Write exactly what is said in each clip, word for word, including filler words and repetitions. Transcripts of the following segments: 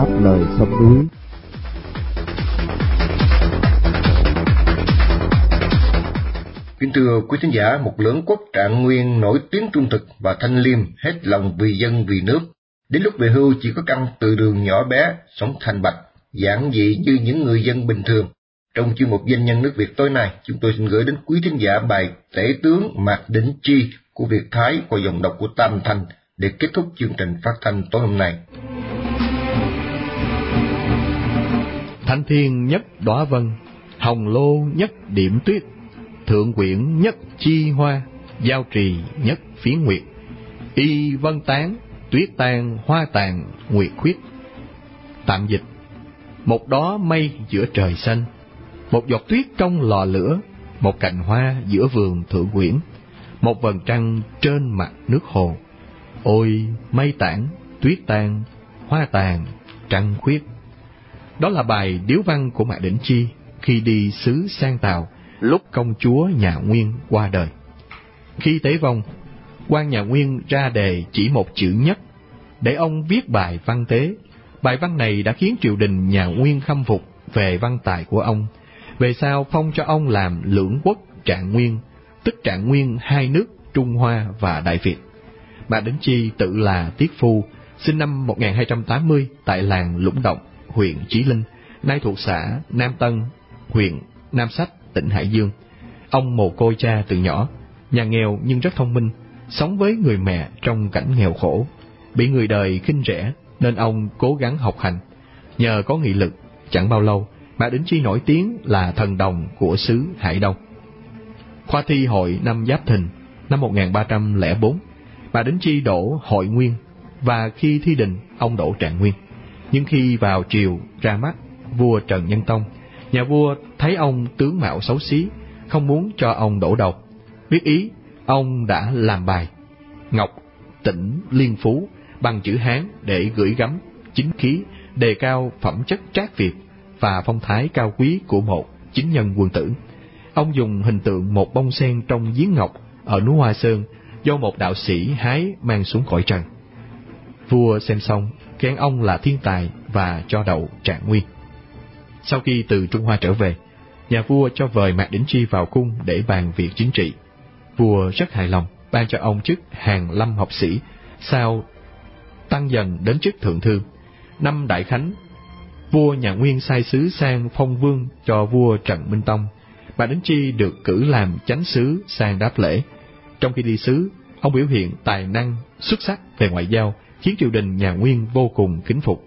đáp lời sông núi. Kính thưa quý thính giả, một lưỡng quốc Trạng Nguyên nổi tiếng trung thực và thanh liêm, hết lòng vì dân vì nước. Đến lúc về hưu chỉ có căn từ đường nhỏ bé, sống thanh bạch, giản dị như những người dân bình thường. Trong chuyên mục Doanh nhân nước Việt tối nay, chúng tôi xin gửi đến quý thính giả bài Tể tướng Mạc Đỉnh Chi của Việt Thái qua dòng đọc của Tam Thanh để kết thúc chương trình phát thanh tối hôm nay. Thanh thiên nhất đóa vân, hồng lô nhất điểm tuyết, thượng quyển nhất chi hoa, giao trì nhất phiến nguyệt. Y vân tán, tuyết tan, hoa tàn, nguyệt khuyết. Tạm dịch: một đóa mây giữa trời xanh, một giọt tuyết trong lò lửa, một cành hoa giữa vườn thượng quyển, một vầng trăng trên mặt nước hồ. Ôi mây tản, tuyết tan, hoa tàn, trăng khuyết. Đó là bài điếu văn của Mạc Đỉnh Chi khi đi xứ Sang Tào lúc công chúa nhà Nguyên qua đời. Khi tế vong, quan nhà Nguyên ra đề chỉ một chữ nhất để ông viết bài văn tế. Bài văn này đã khiến triều đình nhà Nguyên khâm phục về văn tài của ông. Về sau phong cho ông làm lưỡng quốc Trạng Nguyên, tức Trạng Nguyên hai nước Trung Hoa và Đại Việt. Mạc Đỉnh Chi tự là Tiết Phu, sinh năm một nghìn hai trăm tám mươi tại làng Lũng Động, huyện Chí Linh, nay thuộc xã Nam Tân, huyện Nam Sách, tỉnh Hải Dương. Ông mồ côi cha từ nhỏ, nhà nghèo nhưng rất thông minh, sống với người mẹ trong cảnh nghèo khổ. Bị người đời khinh rẻ nên ông cố gắng học hành. Nhờ có nghị lực, chẳng bao lâu, Mạc Đỉnh Chi nổi tiếng là thần đồng của xứ Hải Đông. Khoa thi hội năm Giáp Thìn, năm một nghìn ba trăm lẻ bốn, Mạc Đỉnh Chi đỗ Hội Nguyên, và khi thi đình, ông đỗ Trạng Nguyên. Nhưng khi vào triều ra mắt vua Trần Nhân Tông, nhà vua thấy ông tướng mạo xấu xí, không muốn cho ông đỗ đầu. Biết ý, ông đã làm bài Ngọc Tỉnh Liên Phú bằng chữ Hán để gửi gắm chính khí, đề cao phẩm chất trác Việt và phong thái cao quý của một chính nhân quân tử. Ông dùng hình tượng một bông sen trong giếng ngọc ở núi Hoa Sơn do một đạo sĩ hái mang xuống cõi trần. Vua xem xong khen ông là thiên tài và cho đậu Trạng Nguyên. Sau khi từ Trung Hoa trở về, nhà vua cho vời Mạc Đỉnh Chi vào cung để bàn việc chính trị. Vua rất hài lòng, ban cho ông chức Hàn Lâm học sĩ, sau tăng dần đến chức thượng thư. Năm Đại Khánh, vua nhà Nguyên sai sứ sang phong vương cho vua Trần Minh Tông. Mạc Đỉnh Chi được cử làm chánh sứ sang đáp lễ. Trong khi đi sứ, ông biểu hiện tài năng xuất sắc về ngoại giao, khiến triều đình nhà Nguyên vô cùng kính phục.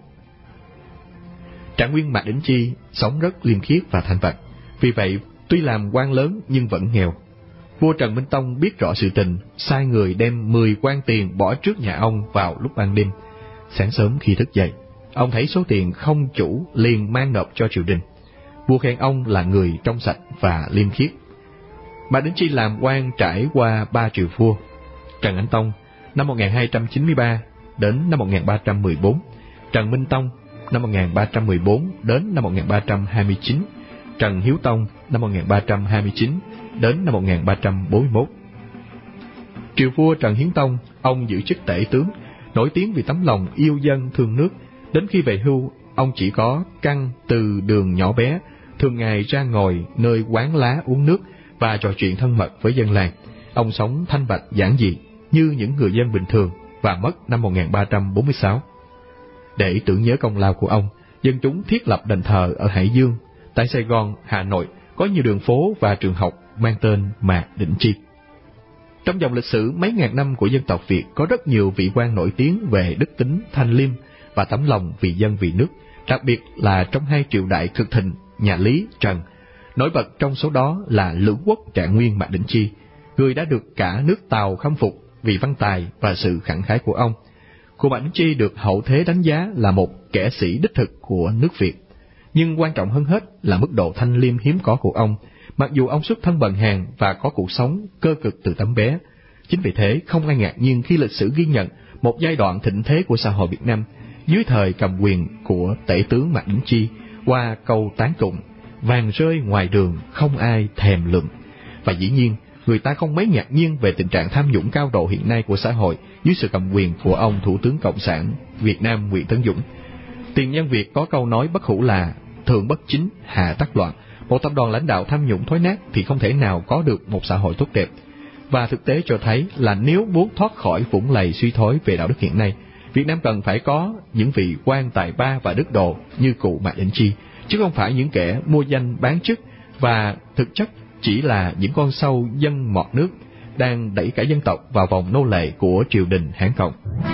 Trạng Nguyên Mạc Đỉnh Chi sống rất liêm khiết và thanh bạch, vì vậy tuy làm quan lớn nhưng vẫn nghèo. Vua Trần Minh Tông biết rõ sự tình, sai người đem mười quan tiền bỏ trước nhà ông vào lúc ban đêm. Sáng sớm khi thức dậy, ông thấy số tiền không chủ liền mang nộp cho triều đình. Vua khen ông là người trong sạch và liêm khiết. Mạc Đỉnh Chi làm quan trải qua ba triều vua: Trần Anh Tông năm một nghìn hai trăm chín mươi ba đến năm một nghìn ba trăm mười bốn, Trần Minh Tông năm một nghìn ba trăm mười bốn đến năm một nghìn ba trăm hai mươi chín, Trần Hiếu Tông năm một nghìn ba trăm hai mươi chín đến năm một nghìn ba trăm bốn mươi mốt. Triều vua Trần Hiến Tông, ông giữ chức tể tướng, nổi tiếng vì tấm lòng yêu dân thương nước. Đến khi về hưu, ông chỉ có căn từ đường nhỏ bé, thường ngày ra ngồi nơi quán lá uống nước và trò chuyện thân mật với dân làng. Ông sống thanh bạch giản dị như những người dân bình thường và mất năm một nghìn ba trăm bốn mươi sáu. Để tưởng nhớ công lao của ông, dân chúng thiết lập đền thờ ở Hải Dương. Tại Sài Gòn, Hà Nội có nhiều đường phố và trường học mang tên Mạc Đỉnh Chi. Trong dòng lịch sử mấy ngàn năm của dân tộc Việt có rất nhiều vị quan nổi tiếng về đức tính thanh liêm và tấm lòng vì dân vì nước, đặc biệt là trong hai triều đại cực thịnh nhà Lý, Trần. Nổi bật trong số đó là lưỡng quốc Trạng Nguyên Mạc Đỉnh Chi, người đã được cả nước Tàu khâm phục vì văn tài và sự khẳng khái của ông. Của Mạc Đỉnh Chi được hậu thế đánh giá là một kẻ sĩ đích thực của nước Việt. Nhưng quan trọng hơn hết là mức độ thanh liêm hiếm có của ông, mặc dù ông xuất thân bần hàn và có cuộc sống cơ cực từ tấm bé. Chính vì thế, không ai ngạc nhiên khi lịch sử ghi nhận một giai đoạn thịnh thế của xã hội Việt Nam dưới thời cầm quyền của tể tướng Mạc Đỉnh Chi qua câu tán tụng vàng rơi ngoài đường không ai thèm lượm. Và dĩ nhiên, người ta không mấy ngạc nhiên về tình trạng tham nhũng cao độ hiện nay của xã hội dưới sự cầm quyền của ông Thủ tướng Cộng sản Việt Nam Nguyễn Tấn Dũng. Tiền nhân Việt có câu nói bất hủ là thượng bất chính, hạ tắc loạn. Một tập đoàn lãnh đạo tham nhũng thối nát thì không thể nào có được một xã hội tốt đẹp. Và thực tế cho thấy là nếu muốn thoát khỏi vũng lầy suy thoái về đạo đức hiện nay, Việt Nam cần phải có những vị quan tài ba và đức độ như cụ Mạc Đỉnh Chi, chứ không phải những kẻ mua danh bán chức và thực chất chỉ là những con sâu dân mọt nước đang đẩy cả dân tộc vào vòng nô lệ của triều đình Hán Cộng.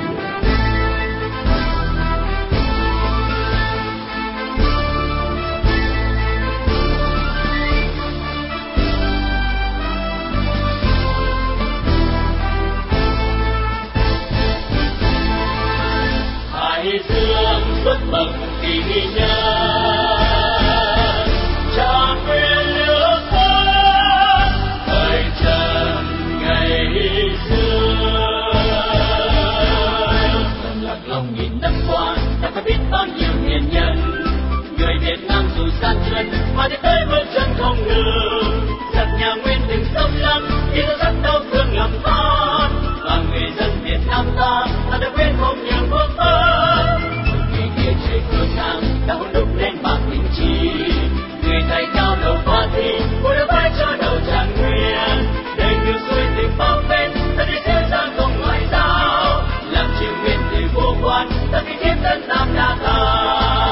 Mà đi tới bước chân không ngừng, giặc nhà Nguyên từng sông lắng, đi tới rất đau thương lầm than, và người dân Việt Nam ta ta đã quên không nhường bước phát. Ngày kia trời phương Nam đã hôn đúc lên bạc Đỉnh Chi, người thầy cao đầu qua thi, vỗ đỡ vai cho đầu Trạng Nguyên, đời ngược xuôi tình bao bên, ta đi theo ra công ngoại giao, làm triều Nguyên từ vô quan, ta đi tiếp tân Nam đa tài.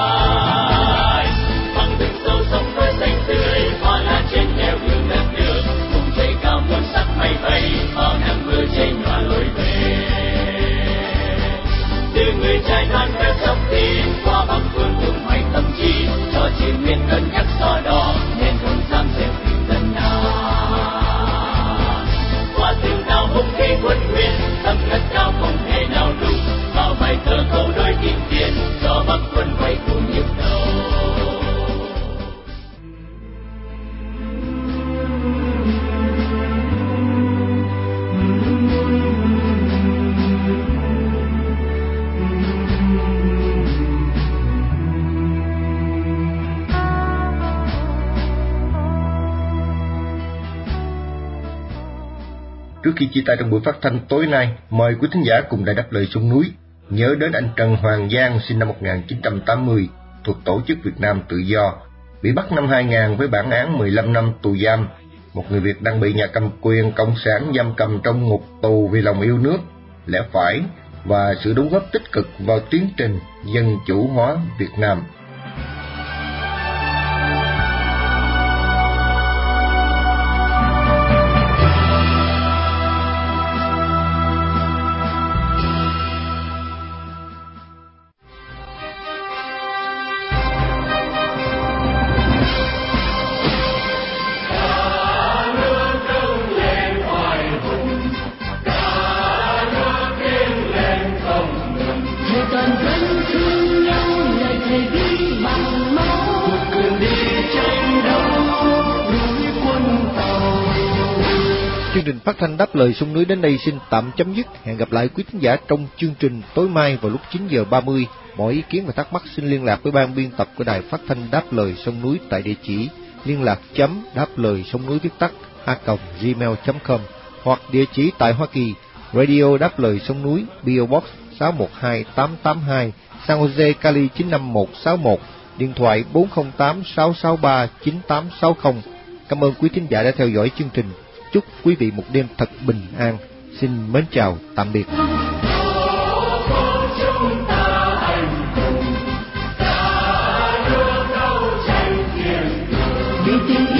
Trái đoàn kết dốc tin qua bằng phương cùng mạnh tâm trí, cho triều Nguyên cân nhắc so đo nên không dám xem phim dân nào. Qua từng nào hung khí quân Nguyên, tâm ngất cao không thể nào đúng, vào bài thơ câu đối kinh điển do Bắc quân quay cuồng nhịp đầu. Trước khi chia tay trong buổi phát thanh tối nay, mời quý thính giả cùng Đài Đáp Lời Sông Núi nhớ đến anh Trần Hoàng Giang sinh năm một nghìn chín trăm tám mươi, thuộc Tổ chức Việt Nam Tự Do, bị bắt năm hai nghìn với bản án mười lăm năm tù giam. Một người Việt đang bị nhà cầm quyền cộng sản giam cầm trong ngục tù vì lòng yêu nước, lẽ phải và sự đóng góp tích cực vào tiến trình dân chủ hóa Việt Nam. Chương trình phát thanh Đáp Lời Sông Núi đến đây xin tạm chấm dứt. Hẹn gặp lại quý thính giả trong chương trình tối mai vào lúc chín giờ ba mươi. Mọi ý kiến và thắc mắc xin liên lạc với ban biên tập của đài phát thanh Đáp Lời Sông Núi tại địa chỉ liên lạc chấm đáp lời sông núi viết tắt a còng gmail chấm com hoặc địa chỉ tại Hoa Kỳ, Radio Đáp Lời Sông Núi, pê ô Box sáu một hai tám tám hai, San Jose, Cali chín năm một sáu một, điện thoại bốn không tám sáu sáu ba chín tám sáu không. Cảm ơn quý thính giả đã theo dõi chương trình. Chúc quý vị một đêm thật bình an. Xin mến chào, tạm biệt. Vì tình